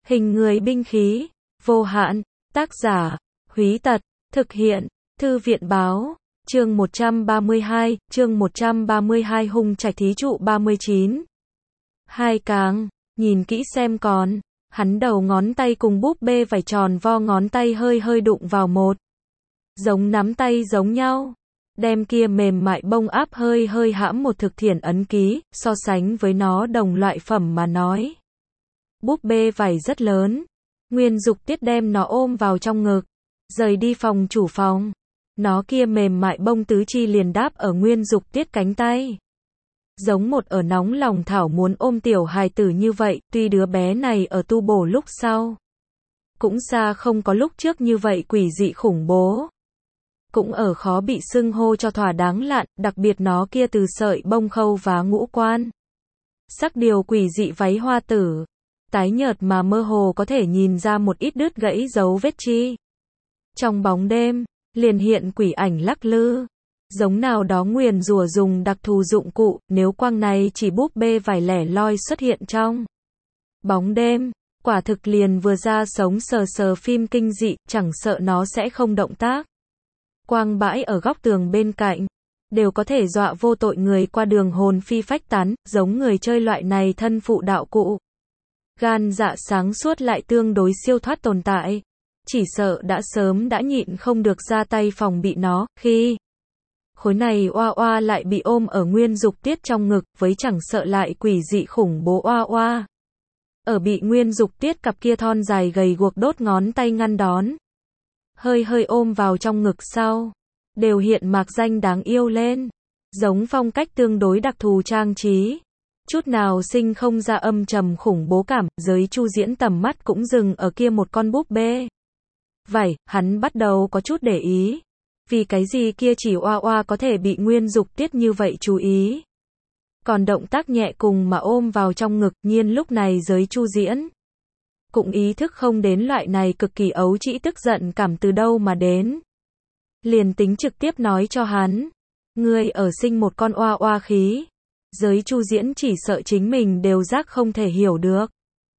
Hình người binh khí, vô hạn, tác giả, Húy Tật, thực hiện, Thư viện báo, chương 132, hung trạch thí trụ 39. Hai càng, nhìn kỹ xem còn, hắn đầu ngón tay cùng búp bê vải tròn vo ngón tay hơi hơi đụng vào một. Giống nắm tay giống nhau. Đem kia mềm mại bông áp hơi hơi hãm một thực thiển ấn ký, so sánh với nó đồng loại phẩm mà nói. Búp bê vải rất lớn. Nguyên Dục Tiết đem nó ôm vào trong ngực. Rời đi phòng chủ phòng. Nó kia mềm mại bông tứ chi liền đáp ở Nguyên Dục Tiết cánh tay. Giống một ở nóng lòng thảo muốn ôm tiểu hài tử như vậy, tuy đứa bé này ở tu bổ lúc sau. Cũng xa không có lúc trước như vậy quỷ dị khủng bố. Cũng ở khó bị xưng hô cho thỏa đáng lạn, đặc biệt nó kia từ sợi bông khâu vá ngũ quan. Sắc điều quỷ dị váy hoa tử. Tái nhợt mà mơ hồ có thể nhìn ra một ít đứt gãy dấu vết chi. Trong bóng đêm, liền hiện quỷ ảnh lắc lư. Giống nào đó nguyền rủa dùng đặc thù dụng cụ, nếu quang này chỉ búp bê vải lẻ loi xuất hiện trong bóng đêm, quả thực liền vừa ra sống sờ sờ phim kinh dị, chẳng sợ nó sẽ không động tác. Quang bãi ở góc tường bên cạnh, đều có thể dọa vô tội người qua đường hồn phi phách tán, giống người chơi loại này thân phụ đạo cụ. Gan dạ sáng suốt lại tương đối siêu thoát tồn tại. Chỉ sợ đã sớm đã nhịn không được ra tay phòng bị nó, khi khối này oa oa lại bị ôm ở Nguyên Dục Tiết trong ngực, với chẳng sợ lại quỷ dị khủng bố oa oa. Ở bị Nguyên Dục Tiết cặp kia thon dài gầy guộc đốt ngón tay ngăn đón. Hơi hơi ôm vào trong ngực sau. Đều hiện mạc danh đáng yêu lên. Giống phong cách tương đối đặc thù trang trí. Chút nào sinh không ra âm trầm khủng bố cảm, giới Chu Diễn tầm mắt cũng dừng ở kia một con búp bê. Vậy, hắn bắt đầu có chút để ý. Vì cái gì kia chỉ oa oa có thể bị Nguyên Dục Tiết như vậy chú ý. Còn động tác nhẹ cùng mà ôm vào trong ngực, nhiên lúc này giới Chu Diễn cũng ý thức không đến loại này cực kỳ ấu trĩ tức giận cảm từ đâu mà đến. Liền tính trực tiếp nói cho hắn, ngươi ở sinh một con oa oa khí. Giới Chu Diễn chỉ sợ chính mình đều giác không thể hiểu được.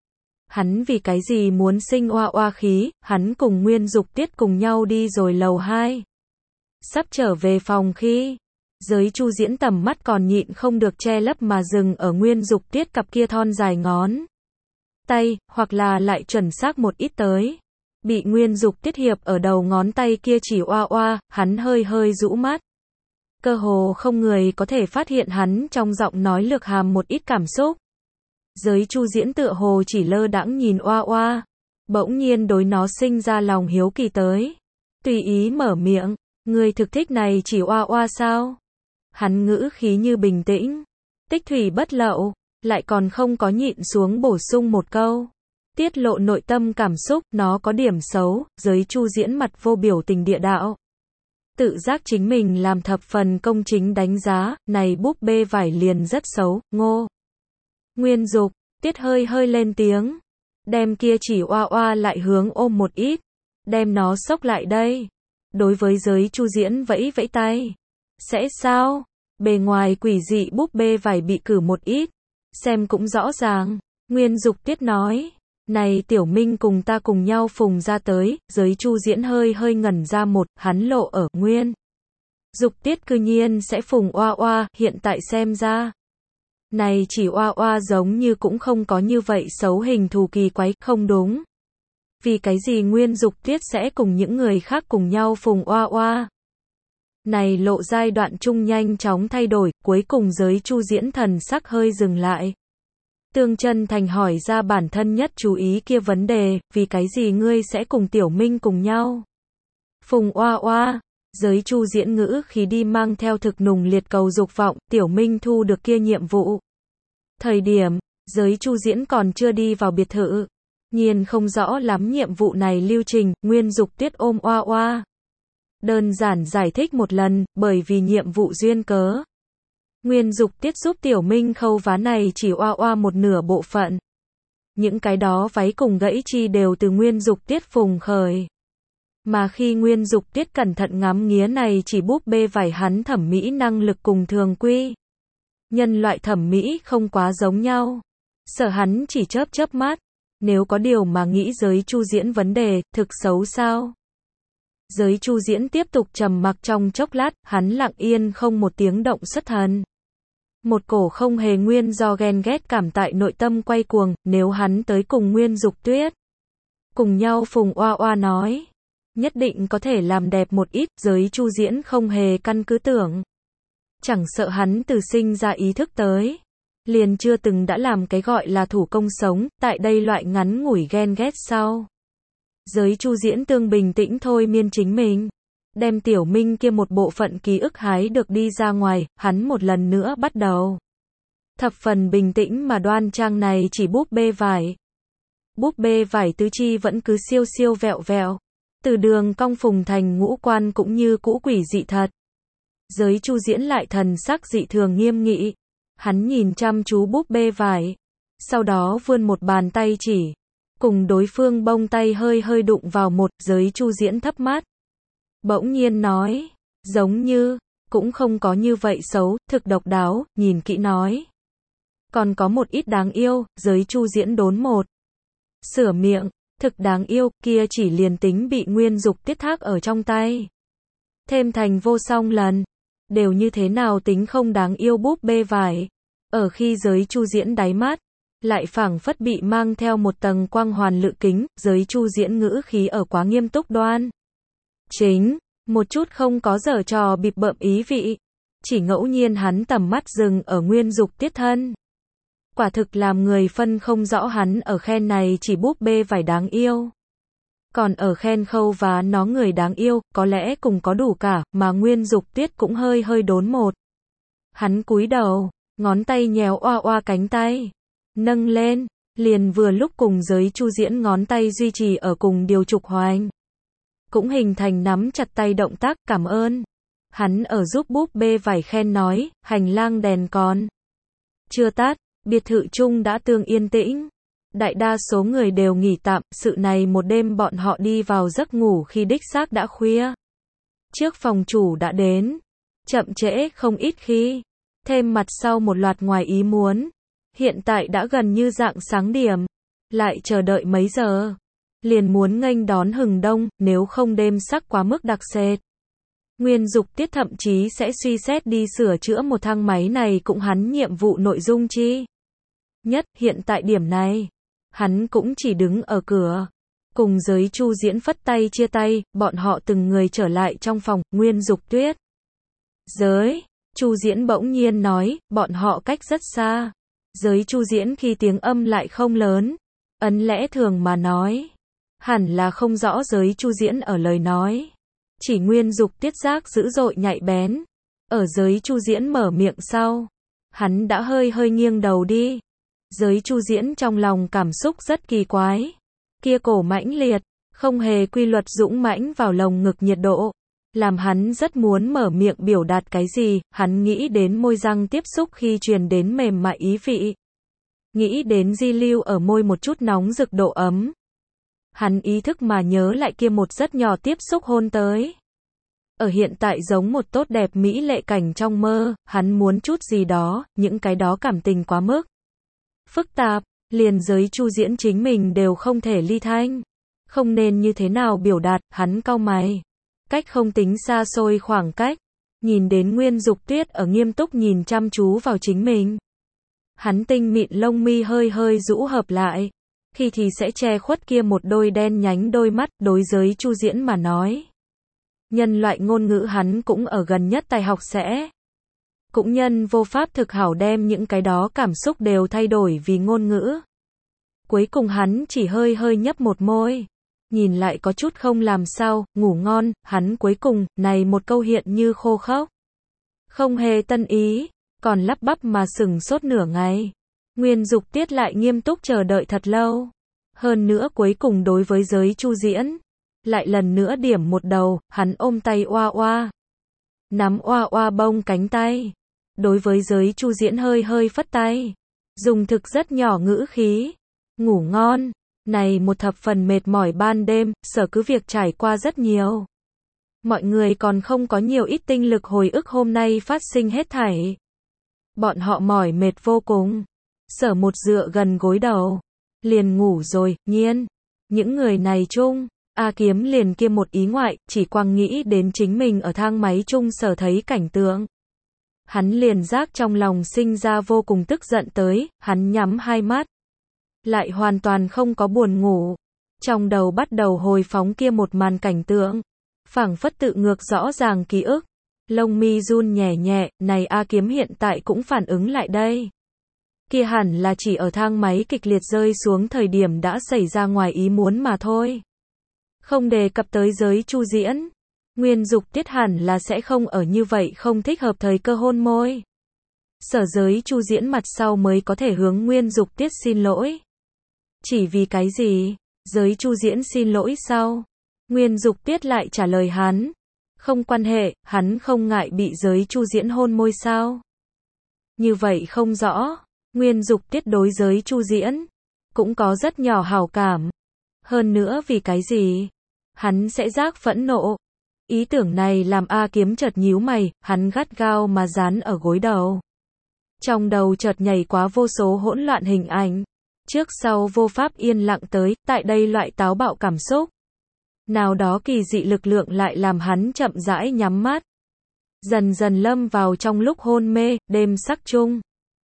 Hắn vì cái gì muốn sinh oa oa khí, hắn cùng Nguyên Dục Tiết cùng nhau đi rồi lầu 2. Sắp trở về phòng khi, giới Chu Diễn tầm mắt còn nhịn không được che lấp mà dừng ở Nguyên Dục Tiết cặp kia thon dài ngón tay, hoặc là lại chuẩn xác một ít tới. Bị Nguyên Dục Tiết hiệp ở đầu ngón tay kia chỉ oa oa, hắn hơi hơi rũ mắt. Cơ hồ không người có thể phát hiện hắn trong giọng nói lược hàm một ít cảm xúc. Giới Chu Diễn tựa hồ chỉ lơ đãng nhìn oa oa, bỗng nhiên đối nó sinh ra lòng hiếu kỳ tới. Tùy ý mở miệng, ngươi thực thích này chỉ oa oa sao? Hắn ngữ khí như bình tĩnh, tích thủy bất lậu, lại còn không có nhịn xuống bổ sung một câu. Tiết lộ nội tâm cảm xúc, nó có điểm xấu, giới Chu Diễn mặt vô biểu tình địa đạo. Tự giác chính mình làm thập phần công chính đánh giá, này búp bê vải liền rất xấu, ngô. Nguyên Dục Tiết hơi hơi lên tiếng, đem kia chỉ oa oa lại hướng ôm một ít, đem nó xốc lại đây. Đối với giới Chu Diễn vẫy vẫy tay. Sẽ sao? Bề ngoài quỷ dị búp bê vải bị cử một ít, xem cũng rõ ràng. Nguyên Dục Tiết nói, này Tiểu Minh cùng ta cùng nhau phùng ra tới. Giới Chu Diễn hơi hơi ngẩn ra một, hắn lộ ở Nguyên Dục Tiết cư nhiên sẽ phùng oa oa, hiện tại xem ra. Này chỉ oa oa giống như cũng không có như vậy xấu hình thù kỳ quái, không đúng. Vì cái gì Nguyên Dục Tiết sẽ cùng những người khác cùng nhau phùng oa oa? Này lộ giai đoạn chung nhanh chóng thay đổi, cuối cùng giới Chu Diễn thần sắc hơi dừng lại. Tương chân thành hỏi ra bản thân nhất chú ý kia vấn đề, vì cái gì ngươi sẽ cùng Tiểu Minh cùng nhau phùng oa oa? Giới Chu Diễn ngữ khí đi mang theo thực nùng liệt cầu dục vọng, Tiểu Minh thu được kia nhiệm vụ. Thời điểm, giới Chu Diễn còn chưa đi vào biệt thự. Nhiên không rõ lắm nhiệm vụ này lưu trình, Nguyên Dục Tiết ôm oa oa. Đơn giản giải thích một lần, bởi vì nhiệm vụ duyên cớ. Nguyên Dục Tiết giúp Tiểu Minh khâu vá này chỉ oa oa một nửa bộ phận. Những cái đó váy cùng gãy chi đều từ Nguyên Dục Tiết phùng khởi. Mà khi Nguyên Dục Tiết cẩn thận ngắm nghía này chỉ búp bê vải, hắn thẩm mỹ năng lực cùng thường quy nhân loại thẩm mỹ không quá giống nhau. Sợ hắn chỉ chớp chớp mắt, Nếu có điều mà nghĩ Giới Chu Diễn vấn đề, thực xấu sao? Giới Chu Diễn tiếp tục trầm mặc trong chốc lát, hắn lặng yên không một tiếng động xuất thần. Một cổ không hề nguyên do ghen ghét cảm tại nội tâm quay cuồng, nếu hắn tới cùng Nguyên Dục Tuyết. Cùng nhau Phùng Oa Oa nói. Nhất định có thể làm đẹp một ít, Giới Chu Diễn không hề căn cứ tưởng. Chẳng sợ hắn từ sinh ra ý thức tới. Liền chưa từng đã làm cái gọi là thủ công sống, tại đây loại ngắn ngủi ghen ghét sau. Giới Chu Diễn tương bình tĩnh thôi miên chính mình. Đem Tiểu Minh kia một bộ phận ký ức hái được đi ra ngoài, hắn một lần nữa bắt đầu. Thập phần bình tĩnh mà đoan trang này chỉ búp bê vải. Búp bê vải tứ chi vẫn cứ siêu siêu vẹo vẹo. Từ đường cong phùng thành ngũ quan cũng như cũ quỷ dị thật. Giới Chu Diễn lại thần sắc dị thường nghiêm nghị. Hắn nhìn chăm chú búp bê vải. Sau đó vươn một bàn tay chỉ. Cùng đối phương bông tay hơi hơi đụng vào một, Giới Chu Diễn thấp mắt. Bỗng nhiên nói. Giống như, cũng không có như vậy xấu, thực độc đáo, nhìn kỹ nói. Còn có một ít đáng yêu, Giới Chu Diễn đốn một. Sửa miệng, thực đáng yêu, kia chỉ liền tính bị Nguyên Dục Tiết thác ở trong tay. Thêm thành vô song lần. Đều như thế nào tính không đáng yêu búp bê vải. Ở khi Giới Chu Diễn đáy mắt, lại phảng phất bị mang theo một tầng quang hoàn lự kính, Giới Chu Diễn ngữ khí ở quá nghiêm túc đoan. Chính, một chút không có giở trò bịp bợm ý vị. Chỉ ngẫu nhiên hắn tầm mắt dừng ở Nguyên Dục Tiết thân. Quả thực làm người phân không rõ hắn ở khen này chỉ búp bê vải đáng yêu. Còn ở khen Khâu và nó người đáng yêu, có lẽ cùng có đủ cả, mà Nguyên Dục Tiết cũng hơi hơi đốn một. Hắn cúi đầu, ngón tay nhéo oa oa cánh tay. Nâng lên, liền vừa lúc cùng Giới Chu Diễn ngón tay duy trì ở cùng điều trục hoành. Cũng hình thành nắm chặt tay động tác cảm ơn. Hắn ở giúp búp bê vải khen nói, hành lang đèn còn chưa tắt, biệt thự chung đã tương yên tĩnh. Đại đa số người đều nghỉ tạm, sự này một đêm bọn họ đi vào giấc ngủ khi đích xác đã khuya. Trước phòng chủ đã đến, chậm trễ không ít khi, thêm mặt sau một loạt ngoài ý muốn. Hiện tại đã gần như rạng sáng điểm, lại chờ đợi mấy giờ, liền muốn nghênh đón hừng đông, nếu không đêm sắc quá mức đặc sệt. Nguyên Dục Tiết thậm chí sẽ suy xét đi sửa chữa một thang máy này cũng hắn nhiệm vụ nội dung chi. Nhất, hiện tại điểm này, hắn cũng chỉ đứng ở cửa. Cùng Giới Chu Diễn phất tay chia tay, bọn họ từng người trở lại trong phòng, Nguyên Dục Tuyết. Giới Chu Diễn bỗng nhiên nói, bọn họ cách rất xa. Giới Chu Diễn khi tiếng âm lại không lớn, ấn lẽ thường mà nói. Hẳn là không rõ Giới Chu Diễn ở lời nói. Chỉ Nguyên Dục Tiết giác dữ dội nhạy bén. Ở Giới Chu Diễn mở miệng sau, hắn đã hơi hơi nghiêng đầu đi. Giới Chu Diễn trong lòng cảm xúc rất kỳ quái. Kia cổ mãnh liệt, không hề quy luật dũng mãnh vào lồng ngực nhiệt độ. Làm hắn rất muốn mở miệng biểu đạt cái gì, hắn nghĩ đến môi răng tiếp xúc khi truyền đến mềm mại ý vị. Nghĩ đến di lưu ở môi một chút nóng rực độ ấm. Hắn ý thức mà nhớ lại kia một rất nhỏ tiếp xúc hôn tới. Ở hiện tại giống một tốt đẹp mỹ lệ cảnh trong mơ, hắn muốn chút gì đó, những cái đó cảm tình quá mức phức tạp, liền Giới Chu Diễn chính mình đều không thể ly thanh. Không nên như thế nào biểu đạt, hắn cau mày. Cách không tính xa xôi khoảng cách, nhìn đến Nguyên Dục Tuyết ở nghiêm túc nhìn chăm chú vào chính mình. Hắn tinh mịn lông mi hơi hơi rũ hợp lại, khi thì sẽ che khuất kia một đôi đen nhánh đôi mắt, đối Giới Chu Diễn mà nói. Nhân loại ngôn ngữ hắn cũng ở gần nhất tài học sẽ. Cũng nhân vô pháp thực hảo đem những cái đó cảm xúc đều thay đổi vì ngôn ngữ. Cuối cùng hắn chỉ hơi hơi nhấp một môi. Nhìn lại có chút không làm sao, ngủ ngon, hắn cuối cùng, này một câu hiện như khô khốc. Không hề tân ý, còn lắp bắp mà sừng sốt nửa ngày. Nguyên Dục Tiết lại nghiêm túc chờ đợi thật lâu. Hơn nữa cuối cùng đối với Giới Chu Diễn, lại lần nữa điểm một đầu, hắn ôm tay oa oa. Nắm oa oa bông cánh tay. Đối với Giới Chu Diễn hơi hơi phất tay. Dùng thực rất nhỏ ngữ khí. Ngủ ngon. Này một thập phần mệt mỏi ban đêm, Sở cứ việc trải qua rất nhiều. Mọi người còn không có nhiều ít tinh lực hồi ức hôm nay phát sinh hết thảy. Bọn họ mỏi mệt vô cùng. Sở một dựa gần gối đầu. liền ngủ rồi, nhiên. Những người này chung, A Kiếm liền kia một ý ngoại, chỉ quang nghĩ đến chính mình ở thang máy chung sở thấy cảnh tượng. Hắn liền giác trong lòng sinh ra vô cùng tức giận tới, hắn nhắm hai mắt. Lại hoàn toàn không có buồn ngủ. Trong đầu bắt đầu hồi phóng kia một màn cảnh tượng. Phảng phất tự ngược rõ ràng ký ức. Lông mi run nhẹ nhẹ, này A Kiếm hiện tại cũng phản ứng lại đây. Kia hẳn là chỉ ở thang máy kịch liệt rơi xuống thời điểm đã xảy ra ngoài ý muốn mà thôi. Không đề cập tới giới Chu Diễn. Nguyên Dục Tiết hẳn là sẽ không ở như vậy không thích hợp thời cơ hôn môi. Sở giới Chu Diễn mặt sau mới có thể hướng Nguyên Dục Tiết xin lỗi. Chỉ vì cái gì? Giới Chu Diễn xin lỗi sau. Nguyên Dục Tiết lại trả lời hắn. Không quan hệ, hắn không ngại bị giới Chu Diễn hôn môi sao? Như vậy không rõ. Nguyên Dục Tiết đối giới Chu Diễn cũng có rất nhỏ hảo cảm. Hơn nữa vì cái gì? Hắn sẽ giác phẫn nộ. Ý tưởng này làm A Kiếm chợt nhíu mày, hắn gắt gao mà dán ở gối đầu. Trong đầu chợt nhảy quá vô số hỗn loạn hình ảnh. Trước sau vô pháp yên lặng tới, tại đây loại táo bạo cảm xúc. Nào đó kỳ dị lực lượng lại làm hắn chậm rãi nhắm mắt. Dần dần lâm vào trong lúc hôn mê, đêm sắc chung.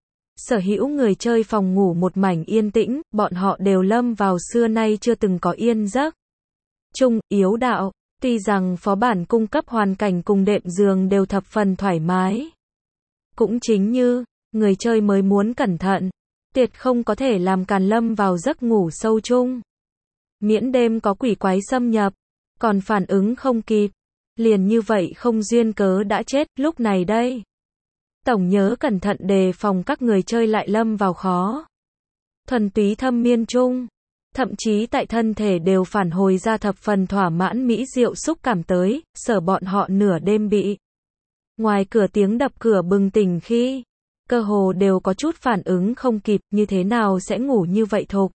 Sở hữu người chơi phòng ngủ một mảnh yên tĩnh, bọn họ đều lâm vào xưa nay chưa từng có yên giấc. Chung, yếu đạo, tuy rằng phó bản cung cấp hoàn cảnh cùng đệm giường đều thập phần thoải mái. Cũng chính như, người chơi mới muốn cẩn thận, tuyệt không có thể làm càn lâm vào giấc ngủ sâu chung. Miễn đêm có quỷ quái xâm nhập, còn phản ứng không kịp, liền như vậy không duyên cớ đã chết, lúc này đây. Tổng nhớ cẩn thận đề phòng các người chơi lại lâm vào khó. Thuần túy thâm miên chung, thậm chí tại thân thể đều phản hồi ra thập phần thỏa mãn mỹ diệu xúc cảm tới, sở bọn họ nửa đêm bị. Ngoài cửa tiếng đập cửa bừng tỉnh khi, cơ hồ đều có chút phản ứng không kịp, như thế nào sẽ ngủ như vậy thục.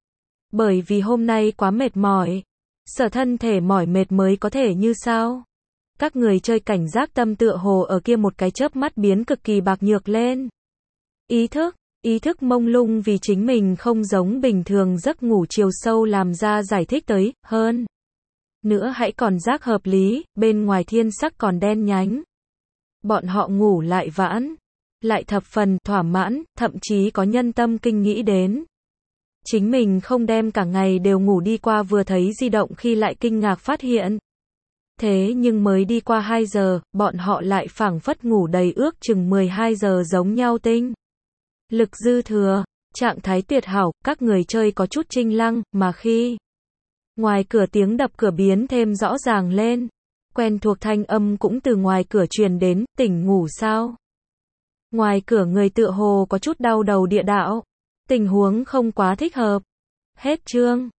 Bởi vì hôm nay quá mệt mỏi, sở thân thể mỏi mệt mới có thể như sao. Các người chơi cảnh giác tâm tựa hồ ở kia một cái chớp mắt biến cực kỳ bạc nhược lên. Ý thức mông lung vì chính mình không giống bình thường giấc ngủ chiều sâu làm ra giải thích tới, hơn. Nữa hãy còn giác hợp lý, bên ngoài thiên sắc còn đen nhánh. Bọn họ ngủ lại vãn, lại thập phần thỏa mãn, thậm chí có nhân tâm kinh nghĩ đến. Chính mình không đem cả ngày đều ngủ đi qua vừa thấy di động khi lại kinh ngạc phát hiện. Thế nhưng mới đi qua 2 giờ, bọn họ lại phảng phất ngủ đầy ước chừng 12 giờ giống nhau tinh. Lực dư thừa, trạng thái tuyệt hảo, các người chơi có chút chinh lăng, mà khi ngoài cửa tiếng đập cửa biến thêm rõ ràng lên. Quen thuộc thanh âm cũng từ ngoài cửa truyền đến, tỉnh ngủ sao? Ngoài cửa người tựa hồ có chút đau đầu địa đạo. Tình huống không quá thích hợp. Hết chương.